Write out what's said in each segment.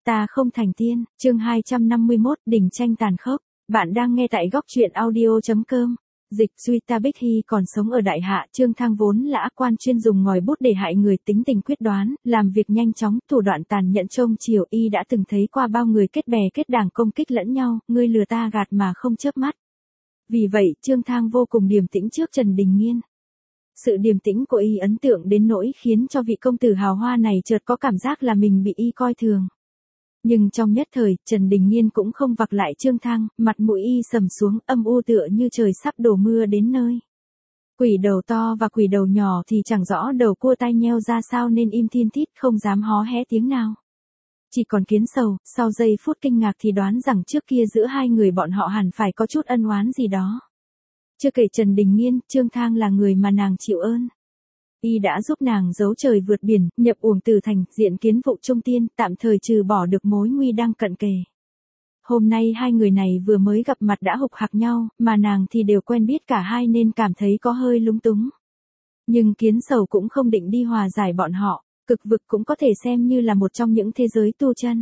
Ta không thành tiên, chương 251, đỉnh tranh tàn khốc. Bạn đang nghe tại góc truyện audio.com. Dịch Duy Ta Bích Hy còn sống ở Đại Hạ, Trương Thang vốn là ác quan chuyên dùng ngòi bút để hại người, tính tình quyết đoán, làm việc nhanh chóng, thủ đoạn tàn nhẫn trông chiều. Y đã từng thấy qua bao người kết bè kết đảng công kích lẫn nhau, ngươi lừa ta gạt mà không chớp mắt. Vì vậy, Trương Thang vô cùng điềm tĩnh trước Trần Đình Nghiên. Sự điềm tĩnh của y ấn tượng đến nỗi khiến cho vị công tử hào hoa này chợt có cảm giác là mình bị y coi thường. Nhưng trong nhất thời, Trần Đình Nghiên cũng không vặc lại Trương Thang, mặt mũi y sầm xuống, âm u tựa như trời sắp đổ mưa đến nơi. Quỷ đầu to và quỷ đầu nhỏ thì chẳng rõ đầu cua tai nheo ra sao nên im thin thít không dám hó hé tiếng nào. Chỉ còn Kiến Sầu, sau giây phút kinh ngạc thì đoán rằng trước kia giữa hai người bọn họ hẳn phải có chút ân oán gì đó. Chưa kể Trần Đình Nghiên, Trương Thang là người mà nàng chịu ơn. Y đã giúp nàng giấu trời vượt biển, nhập uổng từ thành, diện kiến vụ trung tiên, tạm thời trừ bỏ được mối nguy đang cận kề. Hôm nay hai người này vừa mới gặp mặt đã hục hặc nhau, mà nàng thì đều quen biết cả hai nên cảm thấy có hơi lúng túng. Nhưng Kiến Sầu cũng không định đi hòa giải bọn họ, Cực Vực cũng có thể xem như là một trong những thế giới tu chân.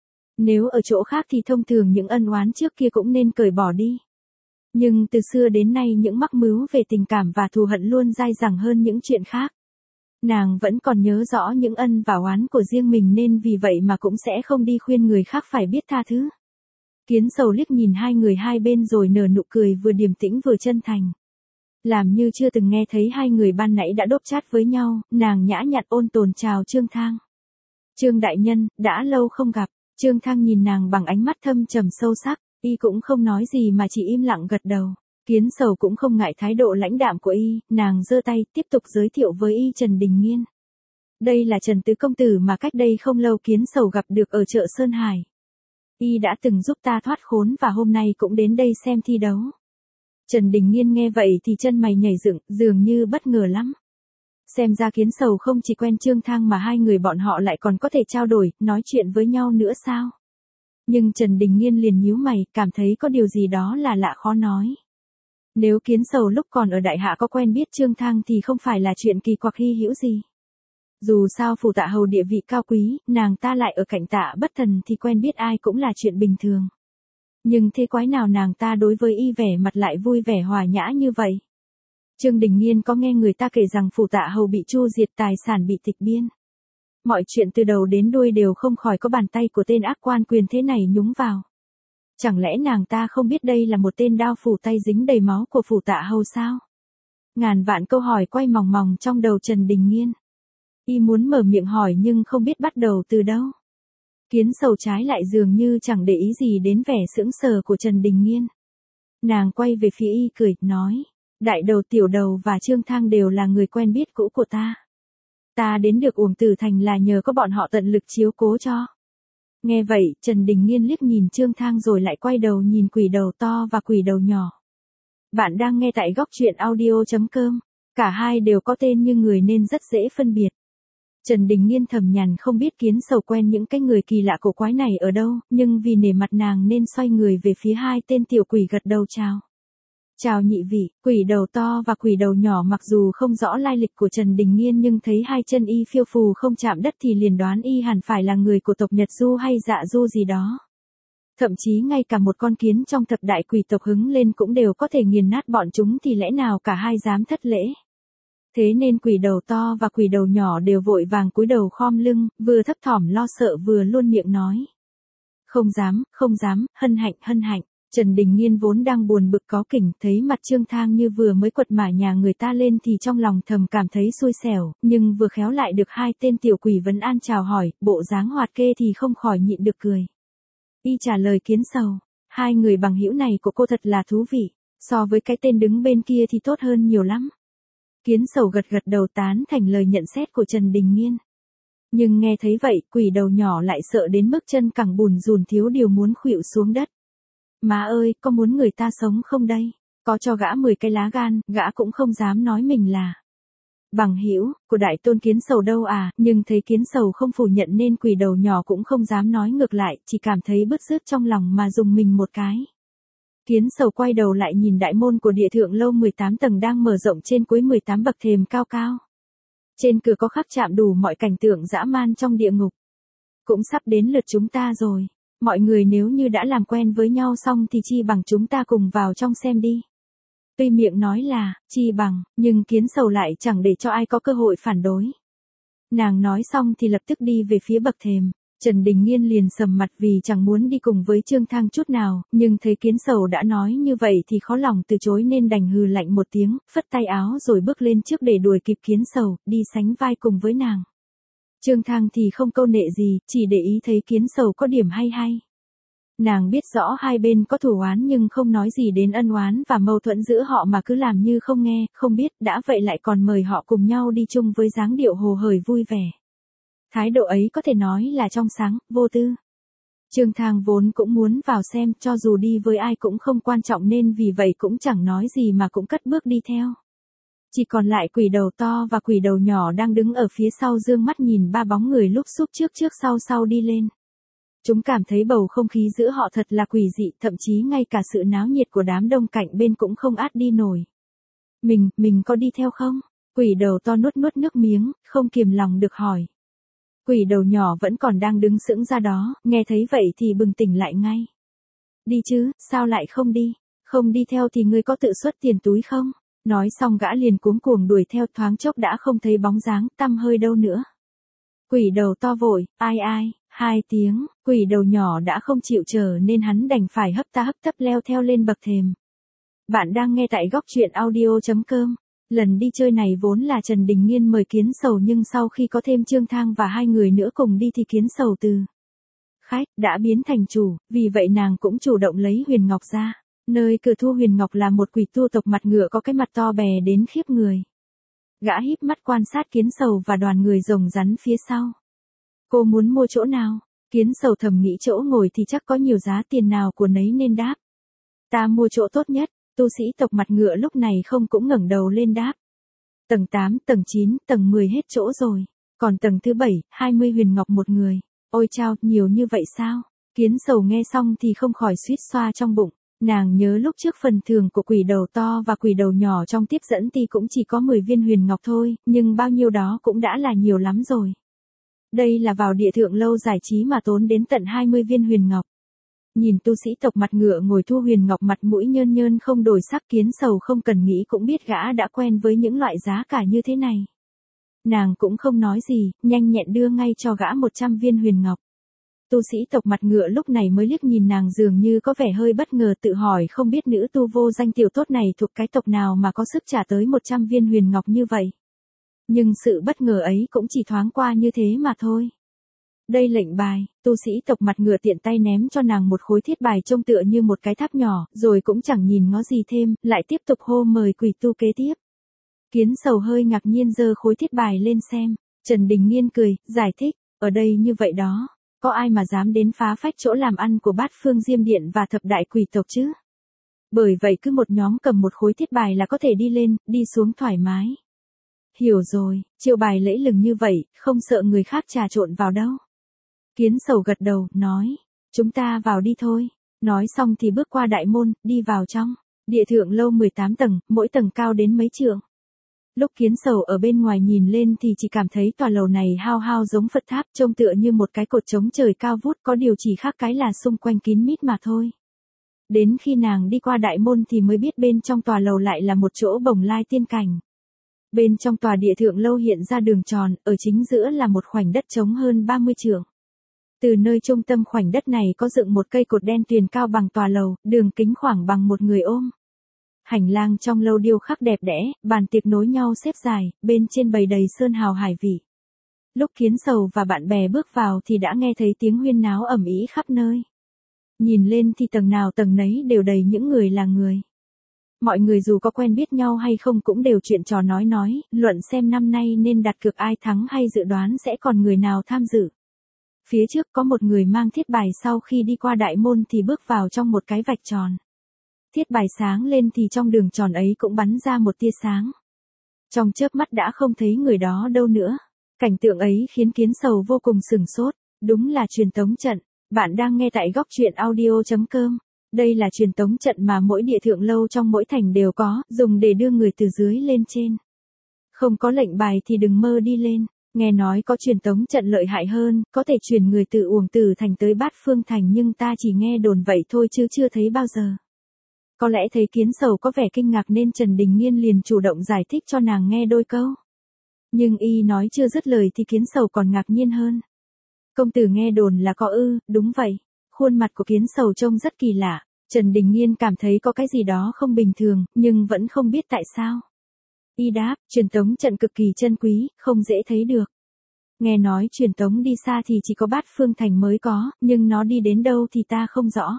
Nếu ở chỗ khác thì thông thường những ân oán trước kia cũng nên cởi bỏ đi. Nhưng từ xưa đến nay những mắc mứu về tình cảm và thù hận luôn dai dẳng hơn những chuyện khác. Nàng vẫn còn nhớ rõ những ân và oán của riêng mình nên vì vậy mà cũng sẽ không đi khuyên người khác phải biết tha thứ. Kiến Sầu liếc nhìn hai người hai bên rồi nở nụ cười vừa điềm tĩnh vừa chân thành. Làm như chưa từng nghe thấy hai người ban nãy đã đốp chat với nhau, nàng nhã nhặn ôn tồn chào Trương Thang. Trương đại nhân, đã lâu không gặp. Trương Thang nhìn nàng bằng ánh mắt thâm trầm sâu sắc. Y cũng không nói gì mà chỉ im lặng gật đầu. Kiến Sầu cũng không ngại thái độ lãnh đạm của y, nàng giơ tay tiếp tục giới thiệu với y Trần Đình Nghiên. Đây là Trần Tứ Công Tử mà cách đây không lâu Kiến Sầu gặp được ở chợ Sơn Hải. Y đã từng giúp ta thoát khốn và hôm nay cũng đến đây xem thi đấu. Trần Đình Nghiên nghe vậy thì chân mày nhảy dựng, dường như bất ngờ lắm. Xem ra Kiến Sầu không chỉ quen Trương Thang mà hai người bọn họ lại còn có thể trao đổi, nói chuyện với nhau nữa sao? Nhưng Trần Đình Nghiên liền nhíu mày, cảm thấy có điều gì đó là lạ khó nói. Nếu Kiến Sầu lúc còn ở Đại Hạ có quen biết Trương Thang thì không phải là chuyện kỳ quặc hy hữu gì. Dù sao phủ Tạ hầu địa vị cao quý, nàng ta lại ở cạnh Tạ Bất Thần thì quen biết ai cũng là chuyện bình thường. Nhưng thế quái nào nàng ta đối với y vẻ mặt lại vui vẻ hòa nhã như vậy? Trương Đình Nghiên có nghe người ta kể rằng phủ Tạ hầu bị tru diệt, tài sản bị tịch biên. Mọi chuyện từ đầu đến đuôi đều không khỏi có bàn tay của tên ác quan quyền thế này nhúng vào. Chẳng lẽ nàng ta không biết đây là một tên đao phủ tay dính đầy máu của phủ Tạ hầu sao? Ngàn vạn câu hỏi quay mòng mòng trong đầu Trần Đình Nghiên. Y muốn mở miệng hỏi nhưng không biết bắt đầu từ đâu. Kiến Sầu trái lại dường như chẳng để ý gì đến vẻ sững sờ của Trần Đình Nghiên. Nàng quay về phía y cười, nói. Đại đầu tiểu đầu và Trương Thang đều là người quen biết cũ của ta. Ta đến được Uổng Tử Thành là nhờ có bọn họ tận lực chiếu cố cho. Nghe vậy, Trần Đình Nghiên liếc nhìn Trương Thang rồi lại quay đầu nhìn quỷ đầu to và quỷ đầu nhỏ. Bạn đang nghe tại góc truyện audio.com. Cả hai đều có tên như người nên rất dễ phân biệt. Trần Đình Nghiên thầm nhằn không biết Kiến Sầu quen những cái người kỳ lạ cổ quái này ở đâu, nhưng vì nể mặt nàng nên xoay người về phía hai tên tiểu quỷ gật đầu chào. Chào nhị vị. Quỷ đầu to và quỷ đầu nhỏ mặc dù không rõ lai lịch của Trần Đình Nghiên nhưng thấy hai chân y phiêu phù không chạm đất thì liền đoán y hẳn phải là người của tộc Nhật Du hay Dạ Du gì đó. Thậm chí ngay cả một con kiến trong thập đại quỷ tộc hứng lên cũng đều có thể nghiền nát bọn chúng thì lẽ nào cả hai dám thất lễ. Thế nên quỷ đầu to và quỷ đầu nhỏ đều vội vàng cúi đầu khom lưng, vừa thấp thỏm lo sợ vừa luôn miệng nói. Không dám, hân hạnh. Trần Đình Nghiên vốn đang buồn bực có kỉnh, thấy mặt Trương Thang như vừa mới quật mả nhà người ta lên thì trong lòng thầm cảm thấy xui xẻo, nhưng vừa khéo lại được hai tên tiểu quỷ vấn an chào hỏi, bộ dáng hoạt kê thì không khỏi nhịn được cười. Y trả lời Kiến Sầu, hai người bằng hữu này của cô thật là thú vị, so với cái tên đứng bên kia thì tốt hơn nhiều lắm. Kiến Sầu gật đầu tán thành lời nhận xét của Trần Đình Nghiên. Nhưng nghe thấy vậy, quỷ đầu nhỏ lại sợ đến mức chân cẳng bùn rùn thiếu điều muốn khuỵu xuống đất. Má ơi, có muốn người ta sống không đây? Có cho gã 10 cái lá gan, gã cũng không dám nói mình là bằng hữu của đại tôn Kiến Sầu đâu à, nhưng thấy Kiến Sầu không phủ nhận nên quỷ đầu nhỏ cũng không dám nói ngược lại, chỉ cảm thấy bứt rứt trong lòng mà dùng mình một cái. Kiến Sầu quay đầu lại nhìn đại môn của địa thượng lâu 18 tầng đang mở rộng trên cuối 18 bậc thềm cao cao. Trên cửa có khắc chạm đủ mọi cảnh tượng dã man trong địa ngục. Cũng sắp đến lượt chúng ta rồi. Mọi người nếu như đã làm quen với nhau xong thì chi bằng chúng ta cùng vào trong xem đi. Tuy miệng nói là, chi bằng, nhưng Kiến Sầu lại chẳng để cho ai có cơ hội phản đối. Nàng nói xong thì lập tức đi về phía bậc thềm. Trần Đình Nghiên liền sầm mặt vì chẳng muốn đi cùng với Trương Thang chút nào, nhưng thấy Kiến Sầu đã nói như vậy thì khó lòng từ chối nên đành hừ lạnh một tiếng, phất tay áo rồi bước lên trước để đuổi kịp Kiến Sầu, đi sánh vai cùng với nàng. Trương Thang thì không câu nệ gì, chỉ để ý thấy Kiến Sầu có điểm hay hay. Nàng biết rõ hai bên có thù oán nhưng không nói gì đến ân oán và mâu thuẫn giữa họ mà cứ làm như không nghe, không biết, đã vậy lại còn mời họ cùng nhau đi chung với dáng điệu hồ hởi vui vẻ. Thái độ ấy có thể nói là trong sáng, vô tư. Trương Thang vốn cũng muốn vào xem, cho dù đi với ai cũng không quan trọng nên vì vậy cũng chẳng nói gì mà cũng cất bước đi theo. Chỉ còn lại quỷ đầu to và quỷ đầu nhỏ đang đứng ở phía sau dương mắt nhìn ba bóng người lúc xúc trước sau đi lên. Chúng cảm thấy bầu không khí giữa họ thật là quỷ dị, thậm chí ngay cả sự náo nhiệt của đám đông cạnh bên cũng không át đi nổi. Mình có đi theo không? Quỷ đầu to nuốt nước miếng, không kiềm lòng được hỏi. Quỷ đầu nhỏ vẫn còn đang đứng sững ra đó, nghe thấy vậy thì bừng tỉnh lại ngay. Đi chứ, sao lại không đi? Không đi theo thì ngươi có tự xuất tiền túi không? Nói xong gã liền cuống cuồng đuổi theo, thoáng chốc đã không thấy bóng dáng, tăm hơi đâu nữa. Quỷ đầu to vội, ai, 2 tiếng, quỷ đầu nhỏ đã không chịu chờ nên hắn đành phải hấp tấp leo theo lên bậc thềm. Bạn đang nghe tại góc truyện audio.com. Lần đi chơi này vốn là Trần Đình Nghiên mời Kiến Sầu nhưng sau khi có thêm Trương Thang và 2 người nữa cùng đi thì Kiến Sầu từ khách đã biến thành chủ, vì vậy nàng cũng chủ động lấy huyền ngọc ra. Nơi cửa thu huyền ngọc là một quỷ tu tộc mặt ngựa có cái mặt to bè đến khiếp người. Gã híp mắt quan sát Kiến Sầu và đoàn người rồng rắn phía sau. Cô muốn mua chỗ nào? Kiến Sầu thầm nghĩ chỗ ngồi thì chắc có nhiều giá tiền nào của nấy nên đáp. Ta mua chỗ tốt nhất. Tu sĩ tộc mặt ngựa lúc này không cũng ngẩng đầu lên đáp. Tầng 8, tầng 9, tầng 10 hết chỗ rồi. Còn tầng thứ 7, 20 huyền ngọc một người. Ôi chao, nhiều như vậy sao? Kiến Sầu nghe xong thì không khỏi suýt xoa trong bụng. Nàng nhớ lúc trước phần thưởng của quỷ đầu to và quỷ đầu nhỏ trong tiếp dẫn thì cũng chỉ có 10 viên huyền ngọc thôi, nhưng bao nhiêu đó cũng đã là nhiều lắm rồi. Đây là vào địa thượng lâu giải trí mà tốn đến tận 20 viên huyền ngọc. Nhìn tu sĩ tộc mặt ngựa ngồi thu huyền ngọc mặt mũi nhơn không đổi sắc, Kiến Sầu không cần nghĩ cũng biết gã đã quen với những loại giá cả như thế này. Nàng cũng không nói gì, nhanh nhẹn đưa ngay cho gã 100 viên huyền ngọc. Tu sĩ tộc mặt ngựa lúc này mới liếc nhìn nàng dường như có vẻ hơi bất ngờ, tự hỏi không biết nữ tu vô danh tiểu tốt này thuộc cái tộc nào mà có sức trả tới 100 viên huyền ngọc như vậy. Nhưng sự bất ngờ ấy cũng chỉ thoáng qua như thế mà thôi. Đây lệnh bài, tu sĩ tộc mặt ngựa tiện tay ném cho nàng một khối thiết bài trông tựa như một cái tháp nhỏ, rồi cũng chẳng nhìn ngó gì thêm, lại tiếp tục hô mời quỷ tu kế tiếp. Kiến Sầu hơi ngạc nhiên giơ khối thiết bài lên xem, Trần Đình Nghiên cười, giải thích, ở đây như vậy đó, có ai mà dám đến phá phách chỗ làm ăn của Bát Phương Diêm Điện và thập đại quỷ tộc chứ? Bởi vậy cứ một nhóm cầm một khối thiết bài là có thể đi lên, đi xuống thoải mái. Hiểu rồi, chiêu bài lẫy lừng như vậy, không sợ người khác trà trộn vào đâu. Kiến Sầu gật đầu, nói, chúng ta vào đi thôi. Nói xong thì bước qua đại môn, đi vào trong. Địa thượng lâu 18 tầng, mỗi tầng cao đến mấy trượng. Lúc Kiến Sầu ở bên ngoài nhìn lên thì chỉ cảm thấy tòa lầu này hao giống Phật tháp, trông tựa như một cái cột trống trời cao vút, có điều chỉ khác cái là xung quanh kín mít mà thôi. Đến khi nàng đi qua đại môn thì mới biết bên trong tòa lầu lại là một chỗ bồng lai tiên cảnh. Bên trong tòa địa thượng lâu hiện ra đường tròn, ở chính giữa là một khoảnh đất trống hơn 30 trượng. Từ nơi trung tâm khoảnh đất này có dựng một cây cột đen tuyền cao bằng tòa lầu, đường kính khoảng bằng một người ôm. Hành lang trong lâu điêu khắc đẹp đẽ, bàn tiệc nối nhau xếp dài, bên trên bày đầy sơn hào hải vị. Lúc Kiến Sầu và bạn bè bước vào thì đã nghe thấy tiếng huyên náo ầm ĩ khắp nơi. Nhìn lên thì tầng nào tầng nấy đều đầy những người là người. Mọi người dù có quen biết nhau hay không cũng đều chuyện trò nói, luận xem năm nay nên đặt cược ai thắng hay dự đoán sẽ còn người nào tham dự. Phía trước có một người mang thiết bài, sau khi đi qua đại môn thì bước vào trong một cái vạch tròn. Thiết bài sáng lên thì trong đường tròn ấy cũng bắn ra một tia sáng. Trong chớp mắt đã không thấy người đó đâu nữa. Cảnh tượng ấy khiến Kiến Sầu vô cùng sửng sốt. Đúng là truyền tống trận. Bạn đang nghe tại góc truyện audio.com. Đây là truyền tống trận mà mỗi địa thượng lâu trong mỗi thành đều có, dùng để đưa người từ dưới lên trên. Không có lệnh bài thì đừng mơ đi lên. Nghe nói có truyền tống trận lợi hại hơn, có thể truyền người từ Uổng Tử Thành tới Bát Phương Thành nhưng ta chỉ nghe đồn vậy thôi chứ chưa thấy bao giờ. Có lẽ thấy Kiến Sầu có vẻ kinh ngạc nên Trần Đình Nghiên liền chủ động giải thích cho nàng nghe đôi câu. Nhưng y nói chưa dứt lời thì Kiến Sầu còn ngạc nhiên hơn. Công tử nghe đồn là có ư? Đúng vậy. Khuôn mặt của Kiến Sầu trông rất kỳ lạ. Trần Đình Nghiên cảm thấy có cái gì đó không bình thường, nhưng vẫn không biết tại sao. Y đáp, truyền tống trận cực kỳ chân quý, không dễ thấy được. Nghe nói truyền tống đi xa thì chỉ có Bát Phương Thành mới có, nhưng nó đi đến đâu thì ta không rõ.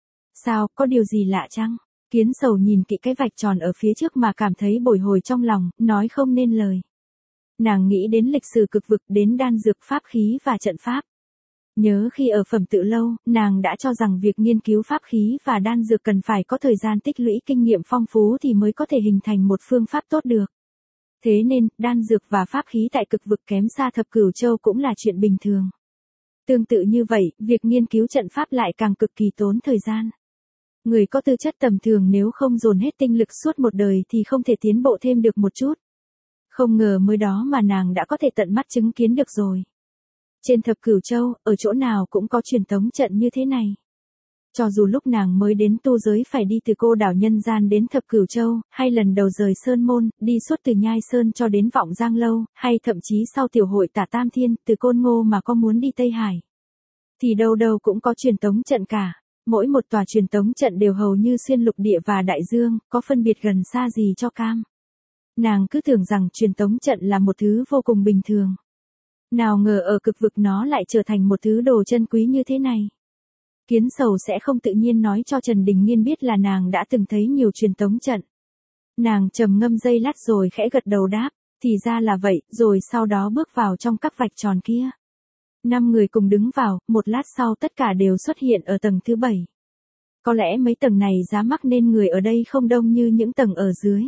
Sao, có điều gì lạ chăng? Kiến Sầu nhìn kỹ cái vạch tròn ở phía trước mà cảm thấy bồi hồi trong lòng, nói không nên lời. Nàng nghĩ đến lịch sử cực vực, đến đan dược pháp khí và trận pháp. Nhớ khi ở Phẩm Tự Lâu, nàng đã cho rằng việc nghiên cứu pháp khí và đan dược cần phải có thời gian tích lũy kinh nghiệm phong phú thì mới có thể hình thành một phương pháp tốt được. Thế nên, đan dược và pháp khí tại cực vực kém xa Thập Cửu Châu cũng là chuyện bình thường. Tương tự như vậy, việc nghiên cứu trận pháp lại càng cực kỳ tốn thời gian. Người có tư chất tầm thường nếu không dồn hết tinh lực suốt một đời thì không thể tiến bộ thêm được một chút. Không ngờ mới đó mà nàng đã có thể tận mắt chứng kiến được rồi. Trên Thập Cửu Châu, ở chỗ nào cũng có truyền tống trận như thế này. Cho dù lúc nàng mới đến tu giới phải đi từ Cô Đảo Nhân Gian đến Thập Cửu Châu, hay lần đầu rời Sơn Môn, đi suốt từ Nhai Sơn cho đến Vọng Giang Lâu, hay thậm chí sau tiểu hội Tả Tam Thiên, từ Côn Ngô mà có muốn đi Tây Hải. Thì đâu đâu cũng có truyền tống trận cả. Mỗi một tòa truyền tống trận đều hầu như xuyên lục địa và đại dương, có phân biệt gần xa gì cho cam. Nàng cứ tưởng rằng truyền tống trận là một thứ vô cùng bình thường. Nào ngờ ở cực vực nó lại trở thành một thứ đồ chân quý như thế này. Kiến Sầu sẽ không tự nhiên nói cho Trần Đình Nghiên biết là nàng đã từng thấy nhiều truyền tống trận. Nàng trầm ngâm giây lát rồi khẽ gật đầu đáp, thì ra là vậy, rồi sau đó bước vào trong các vạch tròn kia. 5 người cùng đứng vào, một lát sau tất cả đều xuất hiện ở tầng thứ 7. Có lẽ mấy tầng này giá mắc nên người ở đây không đông như những tầng ở dưới.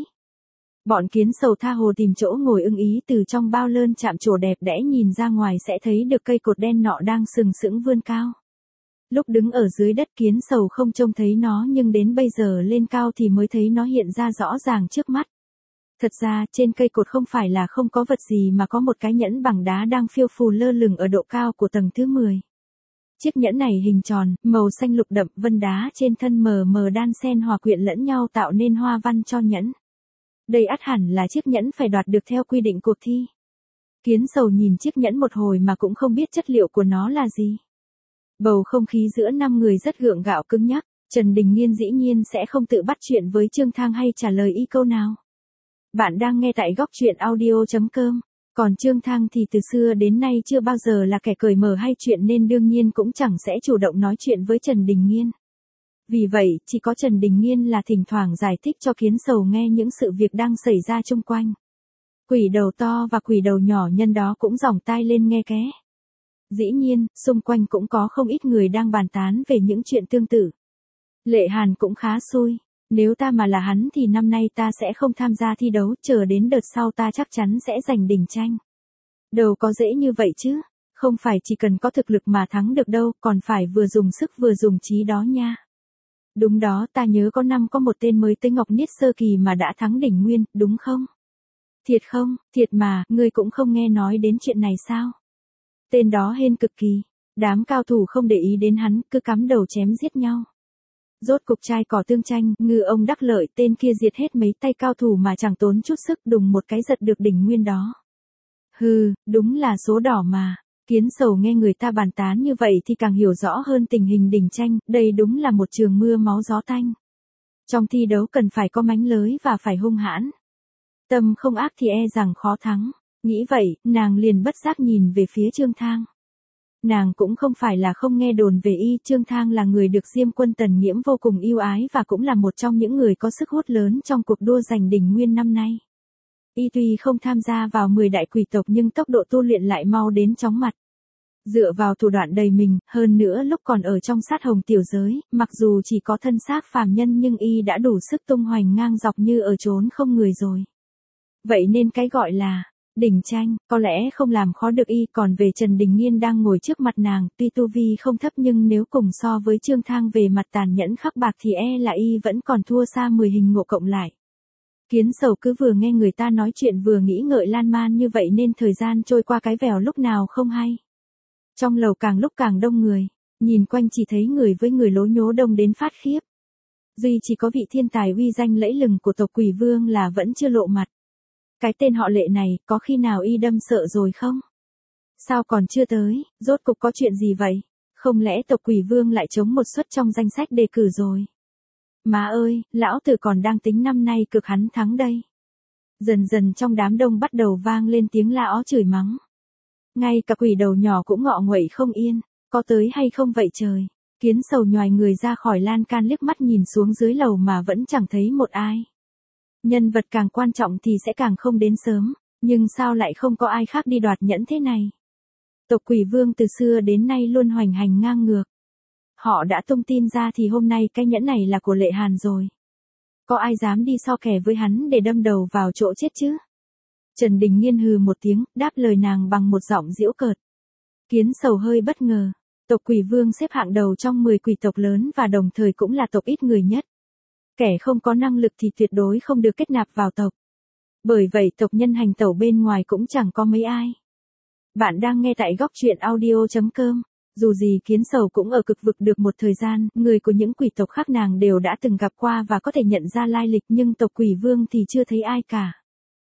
Bọn Kiến Sầu tha hồ tìm chỗ ngồi ưng ý, từ trong bao lơn chạm trổ đẹp đẽ nhìn ra ngoài sẽ thấy được cây cột đen nọ đang sừng sững vươn cao. Lúc đứng ở dưới đất Kiến Sầu không trông thấy nó nhưng đến bây giờ lên cao thì mới thấy nó hiện ra rõ ràng trước mắt. Thật ra trên cây cột không phải là không có vật gì mà có một cái nhẫn bằng đá đang phiêu phù lơ lửng ở độ cao của tầng thứ 10. Chiếc nhẫn này hình tròn, màu xanh lục đậm, vân đá trên thân mờ mờ đan xen hòa quyện lẫn nhau tạo nên hoa văn cho nhẫn. Đây ắt hẳn là chiếc nhẫn phải đoạt được theo quy định cuộc thi. Kiến Sầu nhìn chiếc nhẫn một hồi mà cũng không biết chất liệu của nó là gì. Bầu không khí giữa 5 người rất gượng gạo cứng nhắc, Trần Đình Nghiên dĩ nhiên sẽ không tự bắt chuyện với Trương Thang hay trả lời y câu nào. Bạn đang nghe tại góc truyện audio.com. Còn Trương Thang thì từ xưa đến nay chưa bao giờ là kẻ cởi mở hay chuyện nên đương nhiên cũng chẳng sẽ chủ động nói chuyện với Trần Đình Nghiên. Vì vậy, chỉ có Trần Đình Nghiên là thỉnh thoảng giải thích cho Kiến Sầu nghe những sự việc đang xảy ra chung quanh. Quỷ đầu to và quỷ đầu nhỏ nhân đó cũng dòng tai lên nghe ké. Dĩ nhiên, xung quanh cũng có không ít người đang bàn tán về những chuyện tương tự. Lệ Hàn cũng khá xui. Nếu ta mà là hắn thì năm nay ta sẽ không tham gia thi đấu, chờ đến đợt sau ta chắc chắn sẽ giành đỉnh tranh. Đâu có dễ như vậy chứ, không phải chỉ cần có thực lực mà thắng được đâu, còn phải vừa dùng sức vừa dùng trí đó nha. Đúng đó, ta nhớ có năm có một tên mới tới Ngọc Niết Sơ Kỳ mà đã thắng đỉnh nguyên, đúng không? Thiệt không, thiệt mà, ngươi cũng không nghe nói đến chuyện này sao? Tên đó hên cực kỳ, đám cao thủ không để ý đến hắn, cứ cắm đầu chém giết nhau. Rốt cục trai cỏ tương tranh, Ngư Ông Đắc Lợi, tên kia diệt hết mấy tay cao thủ mà chẳng tốn chút sức, đùng một cái giật được đỉnh nguyên đó. Hừ, đúng là số đỏ mà. Kiến Sầu nghe người ta bàn tán như vậy thì càng hiểu rõ hơn tình hình đỉnh tranh, đây đúng là một trường mưa máu gió tanh. Trong thi đấu cần phải có mánh lới và phải hung hãn. Tâm không ác thì e rằng khó thắng. Nghĩ vậy, nàng liền bất giác nhìn về phía Trương Thang. Nàng cũng không phải là không nghe đồn về y, Trương Thang là người được Diêm Quân Tần Nghiễm vô cùng yêu ái và cũng là một trong những người có sức hút lớn trong cuộc đua giành đỉnh nguyên năm nay. Y tuy không tham gia vào 10 đại quỷ tộc nhưng tốc độ tu luyện lại mau đến chóng mặt. Dựa vào thủ đoạn đầy mình, hơn nữa lúc còn ở trong sát hồng tiểu giới, mặc dù chỉ có thân xác phàm nhân nhưng y đã đủ sức tung hoành ngang dọc như ở chốn không người rồi. Vậy nên cái gọi là đỉnh tranh, có lẽ không làm khó được y, còn về Trần Đình Nghiên đang ngồi trước mặt nàng, tuy tu vi không thấp nhưng nếu cùng so với Trương Thang về mặt tàn nhẫn khắc bạc thì e là y vẫn còn thua xa 10 hình ngộ cộng lại. Kiến Sầu cứ vừa nghe người ta nói chuyện vừa nghĩ ngợi lan man như vậy nên thời gian trôi qua cái vèo lúc nào không hay. Trong lầu càng lúc càng đông người, nhìn quanh chỉ thấy người với người lố nhố đông đến phát khiếp. Duy chỉ có vị thiên tài uy danh lẫy lừng của tộc Quỷ Vương là vẫn chưa lộ mặt. Cái tên họ Lệ này có khi nào y đâm sợ rồi không? Sao còn chưa tới, rốt cục có chuyện gì vậy? Không lẽ tộc Quỷ Vương lại trống một suất trong danh sách đề cử rồi? Má ơi, lão tử còn đang tính năm nay cực hắn thắng đây. Dần dần trong đám đông bắt đầu vang lên tiếng la ó chửi mắng. Ngay cả quỷ đầu nhỏ cũng ngọ nguậy không yên, có tới hay không vậy trời? Kiến Sầu nhoài người ra khỏi lan can liếc mắt nhìn xuống dưới lầu mà vẫn chẳng thấy một ai. Nhân vật càng quan trọng thì sẽ càng không đến sớm, nhưng sao lại không có ai khác đi đoạt nhẫn thế này? Tộc Quỷ Vương từ xưa đến nay luôn hoành hành ngang ngược. Họ đã tung tin ra thì hôm nay cái nhẫn này là của Lệ Hàn rồi. Có ai dám đi so kè với hắn để đâm đầu vào chỗ chết chứ? Trần Đình Nghiên hừ một tiếng, đáp lời nàng bằng một giọng giễu cợt. Kiến Sầu hơi bất ngờ. Tộc Quỷ Vương xếp hạng đầu trong 10 quỷ tộc lớn và đồng thời cũng là tộc ít người nhất. Kẻ không có năng lực thì tuyệt đối không được kết nạp vào tộc. Bởi vậy tộc nhân hành tẩu bên ngoài cũng chẳng có mấy ai. Bạn đang nghe tại góc truyện audio.com. Dù gì Kiến Sầu cũng ở cực vực được một thời gian, người của những quỷ tộc khác nàng đều đã từng gặp qua và có thể nhận ra lai lịch, nhưng tộc Quỷ Vương thì chưa thấy ai cả.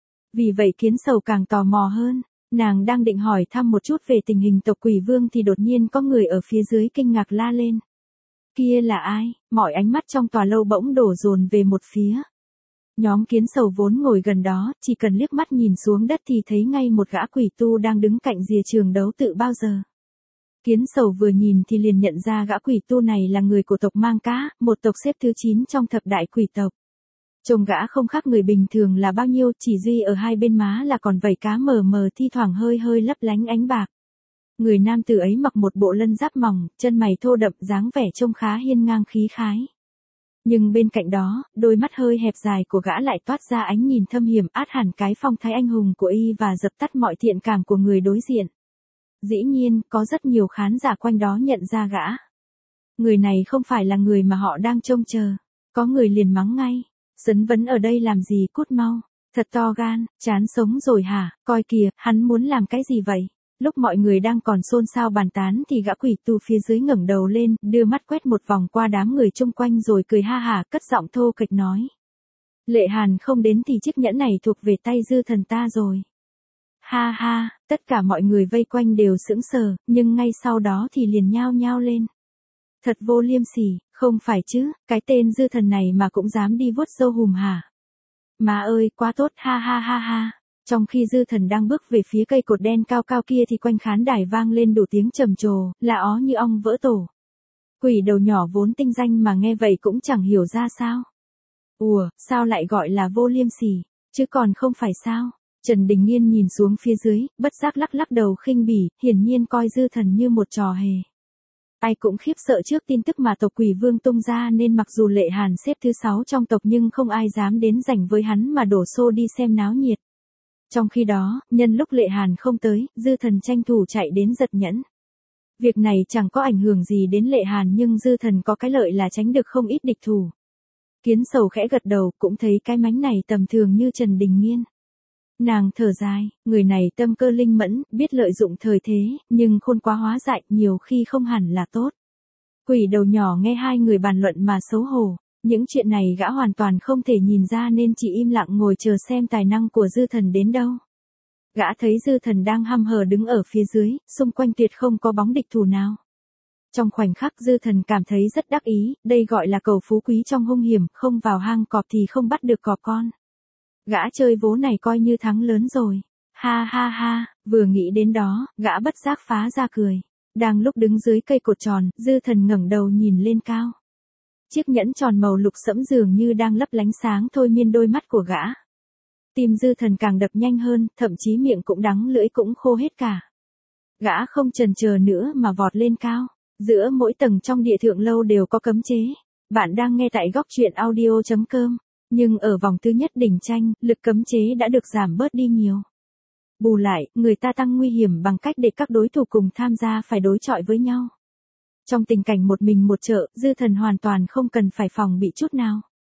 Vì vậy Kiến Sầu càng tò mò hơn, nàng đang định hỏi thăm một chút về tình hình tộc Quỷ Vương thì đột nhiên có người ở phía dưới kinh ngạc la lên. Kia là ai? Mọi ánh mắt trong tòa lâu bỗng đổ dồn về một phía. Nhóm Kiến Sầu vốn ngồi gần đó, chỉ cần liếc mắt nhìn xuống đất thì thấy ngay một gã quỷ tu đang đứng cạnh rìa trường đấu tự bao giờ. Kiến Sầu vừa nhìn thì liền nhận ra gã quỷ tu này là người của tộc Mang Cá, một tộc xếp thứ 9 trong thập đại quỷ tộc. Trông gã không khác người bình thường là bao nhiêu, chỉ duy ở hai bên má là còn vảy cá mờ mờ thi thoảng hơi hơi lấp lánh ánh bạc. Người nam tử ấy mặc một bộ lân giáp mỏng, chân mày thô đậm, dáng vẻ trông khá hiên ngang khí khái. Nhưng bên cạnh đó, đôi mắt hơi hẹp dài của gã lại toát ra ánh nhìn thâm hiểm, át hẳn cái phong thái anh hùng của y và dập tắt mọi thiện cảm của người đối diện. Dĩ nhiên, có rất nhiều khán giả quanh đó nhận ra gã. Người này không phải là người mà họ đang trông chờ. Có người liền mắng ngay. Sấn vấn ở đây làm gì, cút mau. Thật to gan, chán sống rồi hả, coi kìa, hắn muốn làm cái gì vậy? Lúc mọi người đang còn xôn xao bàn tán thì gã quỷ tu phía dưới ngẩng đầu lên, đưa mắt quét một vòng qua đám người chung quanh rồi cười ha hả, cất giọng thô kệch nói. Lệ Hàn không đến thì chiếc nhẫn này thuộc về tay dư thần ta rồi. Ha ha, tất cả mọi người vây quanh đều sững sờ, nhưng ngay sau đó thì liền nhao nhao lên. Thật vô liêm sỉ, không phải chứ, cái tên dư thần này mà cũng dám đi vuốt râu hùm hả? Má ơi, quá tốt, ha ha ha ha. Trong khi dư thần đang bước về phía cây cột đen cao cao kia thì quanh khán đài vang lên đủ tiếng trầm trồ, là ó như ong vỡ tổ. Quỷ đầu nhỏ vốn tinh danh mà nghe vậy cũng chẳng hiểu ra sao. Ủa, sao lại gọi là vô liêm sỉ, chứ còn không phải sao? Trần Đình Nghiên nhìn xuống phía dưới, bất giác lắc lắc đầu khinh bỉ, hiển nhiên coi dư thần như một trò hề. Ai cũng khiếp sợ trước tin tức mà tộc Quỷ Vương tung ra nên mặc dù Lệ Hàn xếp thứ 6 trong tộc nhưng không ai dám đến giành với hắn mà đổ xô đi xem náo nhiệt. Trong khi đó, nhân lúc Lệ Hàn không tới, dư thần tranh thủ chạy đến giật nhẫn. Việc này chẳng có ảnh hưởng gì đến Lệ Hàn nhưng dư thần có cái lợi là tránh được không ít địch thủ. Kiến Sầu khẽ gật đầu, cũng thấy cái mánh này tầm thường như Trần Đình Nghiên. Nàng thở dài, người này tâm cơ linh mẫn, biết lợi dụng thời thế, nhưng khôn quá hóa dại, nhiều khi không hẳn là tốt. Quỷ đầu nhỏ nghe hai người bàn luận mà xấu hổ, những chuyện này gã hoàn toàn không thể nhìn ra nên chỉ im lặng ngồi chờ xem tài năng của dư thần đến đâu. Gã thấy dư thần đang hăm hờ đứng ở phía dưới, xung quanh tuyệt không có bóng địch thủ nào. Trong khoảnh khắc dư thần cảm thấy rất đắc ý, đây gọi là cầu phú quý trong hung hiểm, không vào hang cọp thì không bắt được cọp con. Gã chơi vố này coi như thắng lớn rồi. Ha ha ha, vừa nghĩ đến đó, gã bất giác phá ra cười. Đang lúc đứng dưới cây cột tròn, dư thần ngẩng đầu nhìn lên cao. Chiếc nhẫn tròn màu lục sẫm dường như đang lấp lánh sáng thôi miên đôi mắt của gã. Tim dư thần càng đập nhanh hơn, thậm chí miệng cũng đắng lưỡi cũng khô hết cả. Gã không chần chờ nữa mà vọt lên cao. Giữa mỗi tầng trong địa thượng lâu đều có cấm chế. Bạn đang nghe tại góc truyện audio.com. Nhưng ở vòng thứ nhất đỉnh tranh, lực cấm chế đã được giảm bớt đi nhiều. Bù lại, người ta tăng nguy hiểm bằng cách để các đối thủ cùng tham gia phải đối chọi với nhau. Trong tình cảnh một mình một trợ, dư thần hoàn toàn không cần phải phòng bị chút nào.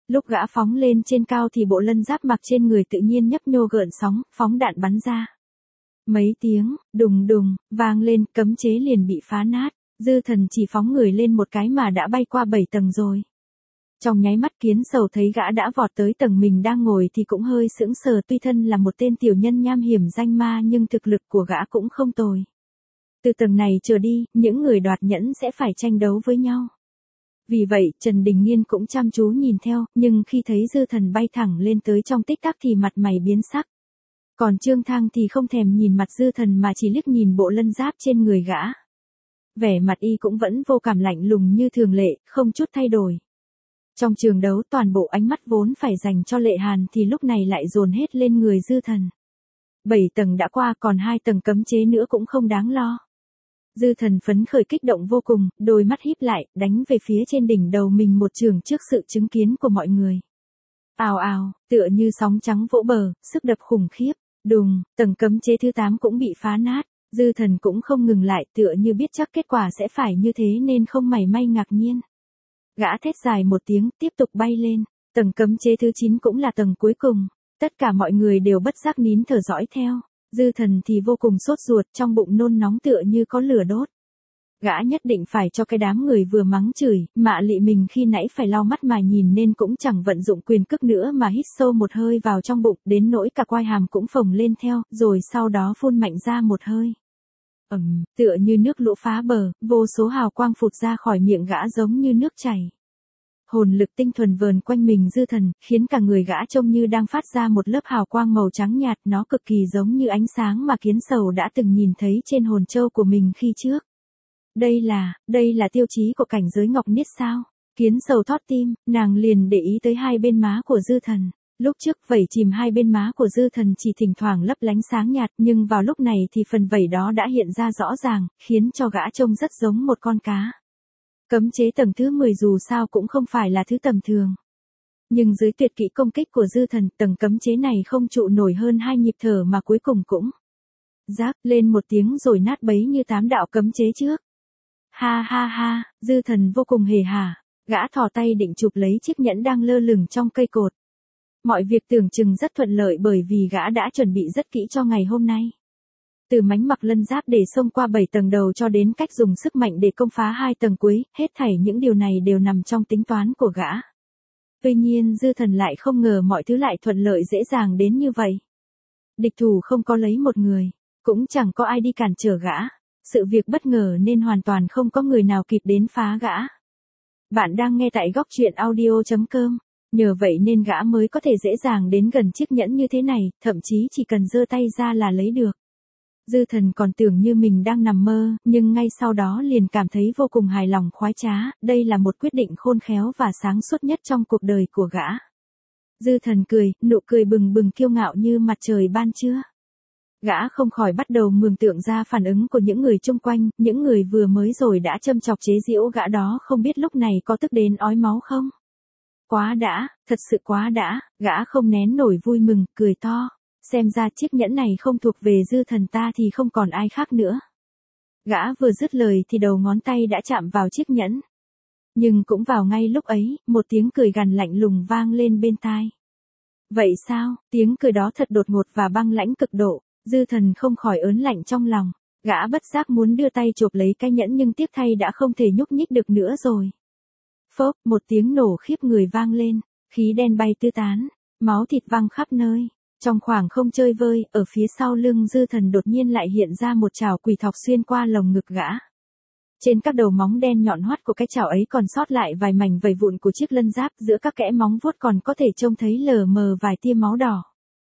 Lúc gã phóng lên trên cao thì bộ lân giáp mặc trên người tự nhiên nhấp nhô gợn sóng, phóng đạn bắn ra. Mấy tiếng, đùng đùng, vang lên, cấm chế liền bị phá nát. Dư Thần chỉ phóng người lên một cái mà đã bay qua 7 tầng rồi. Trong nháy mắt Kiến Sầu thấy gã đã vọt tới tầng mình đang ngồi thì cũng hơi sững sờ, tuy thân là một tên tiểu nhân nham hiểm danh ma nhưng thực lực của gã cũng không tồi. Từ tầng này trở đi, những người đoạt nhẫn sẽ phải tranh đấu với nhau. Vì vậy, Trần Đình Nghiên cũng chăm chú nhìn theo, nhưng khi thấy Dư Thần bay thẳng lên tới trong tích tắc thì mặt mày biến sắc. Còn Trương Thang thì không thèm nhìn mặt Dư Thần mà chỉ liếc nhìn bộ lân giáp trên người gã. Vẻ mặt y cũng vẫn vô cảm lạnh lùng như thường lệ, không chút thay đổi. Trong trường đấu toàn bộ ánh mắt vốn phải dành cho Lệ Hàn thì lúc này lại dồn hết lên người Dư Thần. 7 tầng đã qua, còn 2 tầng cấm chế nữa cũng không đáng lo. Dư Thần phấn khởi kích động vô cùng, đôi mắt híp lại, đánh về phía trên đỉnh đầu mình một chưởng trước sự chứng kiến của mọi người. Ào ào, tựa như sóng trắng vỗ bờ, sức đập khủng khiếp. Đùng, tầng cấm chế thứ 8 cũng bị phá nát. Dư Thần cũng không ngừng lại, tựa như biết chắc kết quả sẽ phải như thế nên không mảy may ngạc nhiên. Gã thét dài một tiếng, tiếp tục bay lên. Tầng cấm chế thứ 9 cũng là tầng cuối cùng. Tất cả mọi người đều bất giác nín thở dõi theo. Dư Thần thì vô cùng sốt ruột, trong bụng nôn nóng tựa như có lửa đốt. Gã nhất định phải cho cái đám người vừa mắng chửi, mạ lị mình khi nãy phải lau mắt mà nhìn nên cũng chẳng vận dụng quyền cước nữa mà hít sâu một hơi vào trong bụng, đến nỗi cả quai hàm cũng phồng lên theo, rồi sau đó phun mạnh ra một hơi. Tựa như nước lũ phá bờ, vô số hào quang phụt ra khỏi miệng gã giống như nước chảy. Hồn lực tinh thuần vờn quanh mình Dư Thần, khiến cả người gã trông như đang phát ra một lớp hào quang màu trắng nhạt, nó cực kỳ giống như ánh sáng mà Kiến Sầu đã từng nhìn thấy trên hồn châu của mình khi trước. Đây là tiêu chí của cảnh giới Ngọc Niết sao? Kiến Sầu thót tim, nàng liền để ý tới hai bên má của Dư Thần. Lúc trước vẩy chìm hai bên má của Dư Thần chỉ thỉnh thoảng lấp lánh sáng nhạt, nhưng vào lúc này thì phần vẩy đó đã hiện ra rõ ràng, khiến cho gã trông rất giống một con cá. Cấm chế tầng thứ 10 dù sao cũng không phải là thứ tầm thường. Nhưng dưới tuyệt kỹ công kích của Dư Thần, tầng cấm chế này không trụ nổi hơn 2 nhịp thở mà cuối cùng cũng rác lên một tiếng rồi nát bấy như 8 đạo cấm chế trước. Ha ha ha, Dư Thần vô cùng hề hà, gã thò tay định chụp lấy chiếc nhẫn đang lơ lửng trong cây cột. Mọi việc tưởng chừng rất thuận lợi bởi vì gã đã chuẩn bị rất kỹ cho ngày hôm nay. Từ mánh mặc lân giáp để xông qua 7 tầng đầu cho đến cách dùng sức mạnh để công phá 2 tầng cuối, hết thảy những điều này đều nằm trong tính toán của gã. Tuy nhiên Dư Thần lại không ngờ mọi thứ lại thuận lợi dễ dàng đến như vậy. Địch thủ không có lấy một người, cũng chẳng có ai đi cản trở gã. Sự việc bất ngờ nên hoàn toàn không có người nào kịp đến phá gã. Bạn đang nghe tại góc truyện audio.com. Nhờ vậy nên gã mới có thể dễ dàng đến gần chiếc nhẫn như thế này, thậm chí chỉ cần giơ tay ra là lấy được. Dư Thần còn tưởng như mình đang nằm mơ, nhưng ngay sau đó liền cảm thấy vô cùng hài lòng khoái trá, đây là một quyết định khôn khéo và sáng suốt nhất trong cuộc đời của gã. Dư Thần cười, nụ cười bừng bừng kiêu ngạo như mặt trời ban trưa. Gã không khỏi bắt đầu mường tượng ra phản ứng của những người chung quanh, những người vừa mới rồi đã châm chọc chế giễu gã đó không biết lúc này có tức đến ói máu không. Quá đã, thật sự quá đã, gã không nén nổi vui mừng, cười to. Xem ra chiếc nhẫn này không thuộc về Dư Thần ta thì không còn ai khác nữa. Gã vừa dứt lời thì đầu ngón tay đã chạm vào chiếc nhẫn. Nhưng cũng vào ngay lúc ấy, một tiếng cười gằn lạnh lùng vang lên bên tai. Vậy sao, tiếng cười đó thật đột ngột và băng lãnh cực độ, Dư Thần không khỏi ớn lạnh trong lòng. Gã bất giác muốn đưa tay chộp lấy cái nhẫn nhưng tiếc thay đã không thể nhúc nhích được nữa rồi. Phốc, một tiếng nổ khiếp người vang lên, khí đen bay tứ tán, máu thịt văng khắp nơi. Trong khoảng không chơi vơi, ở phía sau lưng Dư Thần đột nhiên lại hiện ra một chảo quỷ thọc xuyên qua lồng ngực gã. Trên các đầu móng đen nhọn hoắt của cái chảo ấy còn sót lại vài mảnh vảy vụn của chiếc lân giáp, giữa các kẽ móng vuốt còn có thể trông thấy lờ mờ vài tia máu đỏ.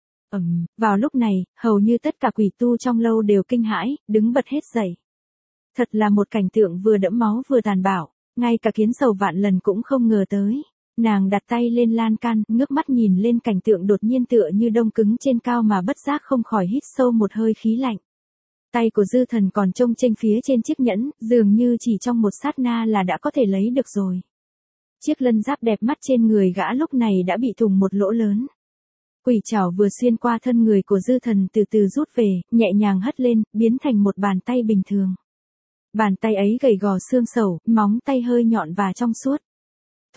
Vào lúc này, hầu như tất cả quỷ tu trong lâu đều kinh hãi, đứng bật hết dậy. Thật là một cảnh tượng vừa đẫm máu vừa tàn bạo, ngay cả Kiến Sầu vạn lần cũng không ngờ tới. Nàng đặt tay lên lan can, ngước mắt nhìn lên cảnh tượng đột nhiên tựa như đông cứng trên cao mà bất giác không khỏi hít sâu một hơi khí lạnh. Tay của Dư Thần còn trông chênh phía trên chiếc nhẫn, dường như chỉ trong một sát na là đã có thể lấy được rồi. Chiếc lân giáp đẹp mắt trên người gã lúc này đã bị thủng một lỗ lớn. Quỷ trảo vừa xuyên qua thân người của Dư Thần từ từ rút về, nhẹ nhàng hất lên, biến thành một bàn tay bình thường. Bàn tay ấy gầy gò xương sầu, móng tay hơi nhọn và trong suốt.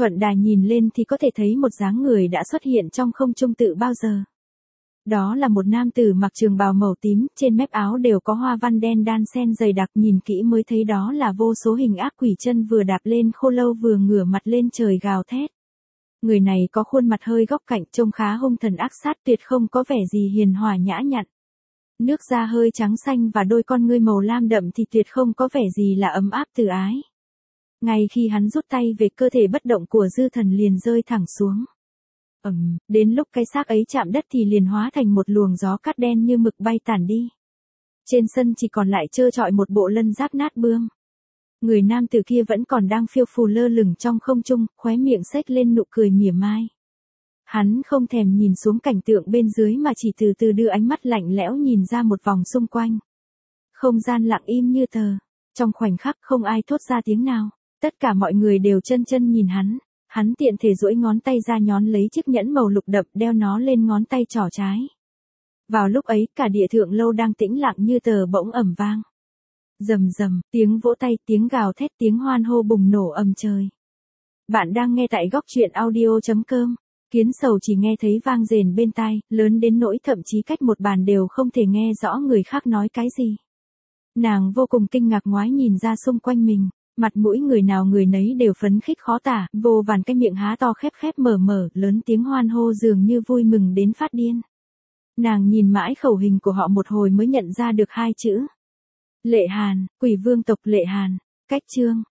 Thuận đài nhìn lên thì có thể thấy một dáng người đã xuất hiện trong không trung tự bao giờ. Đó là một nam tử mặc trường bào màu tím, trên mép áo đều có hoa văn đen đan xen dày đặc, nhìn kỹ mới thấy đó là vô số hình ác quỷ, chân vừa đạp lên khô lâu vừa ngửa mặt lên trời gào thét. Người này có khuôn mặt hơi góc cạnh, trông khá hung thần ác sát, tuyệt không có vẻ gì hiền hòa nhã nhặn. Nước da hơi trắng xanh và đôi con ngươi màu lam đậm thì tuyệt không có vẻ gì là ấm áp từ ái. Ngay khi hắn rút tay về, cơ thể bất động của dư thần liền rơi thẳng xuống. Đến lúc cái xác ấy chạm đất thì liền hóa thành một luồng gió cát đen như mực bay tản đi. Trên sân chỉ còn lại trơ trọi một bộ lân giáp nát bươm. Người nam tử kia vẫn còn đang phiêu phù lơ lửng trong không trung, khóe miệng xếch lên nụ cười mỉa mai. Hắn không thèm nhìn xuống cảnh tượng bên dưới mà chỉ từ từ đưa ánh mắt lạnh lẽo nhìn ra một vòng xung quanh. Không gian lặng im như tờ. Trong khoảnh khắc không ai thốt ra tiếng nào. Tất cả mọi người đều chân nhìn hắn. Hắn tiện thể duỗi ngón tay ra nhón lấy chiếc nhẫn màu lục đậm, đeo nó lên ngón tay trỏ trái. Vào lúc ấy, cả địa thượng lâu đang tĩnh lặng như tờ bỗng ầm vang. Rầm rầm, tiếng vỗ tay, tiếng gào thét, tiếng hoan hô bùng nổ ầm trời. Bạn đang nghe tại góc truyện audio.com. Kiến Sầu chỉ nghe thấy vang rền bên tai, lớn đến nỗi thậm chí cách một bàn đều không thể nghe rõ người khác nói cái gì. Nàng vô cùng kinh ngạc ngoái nhìn ra xung quanh mình, mặt mũi người nào người nấy đều phấn khích khó tả, vô vàn cái miệng há to khép mở, lớn tiếng hoan hô dường như vui mừng đến phát điên. Nàng nhìn mãi khẩu hình của họ một hồi mới nhận ra được hai chữ. Lệ Hàn, Quỷ Vương tộc Lệ Hàn. Cách chương.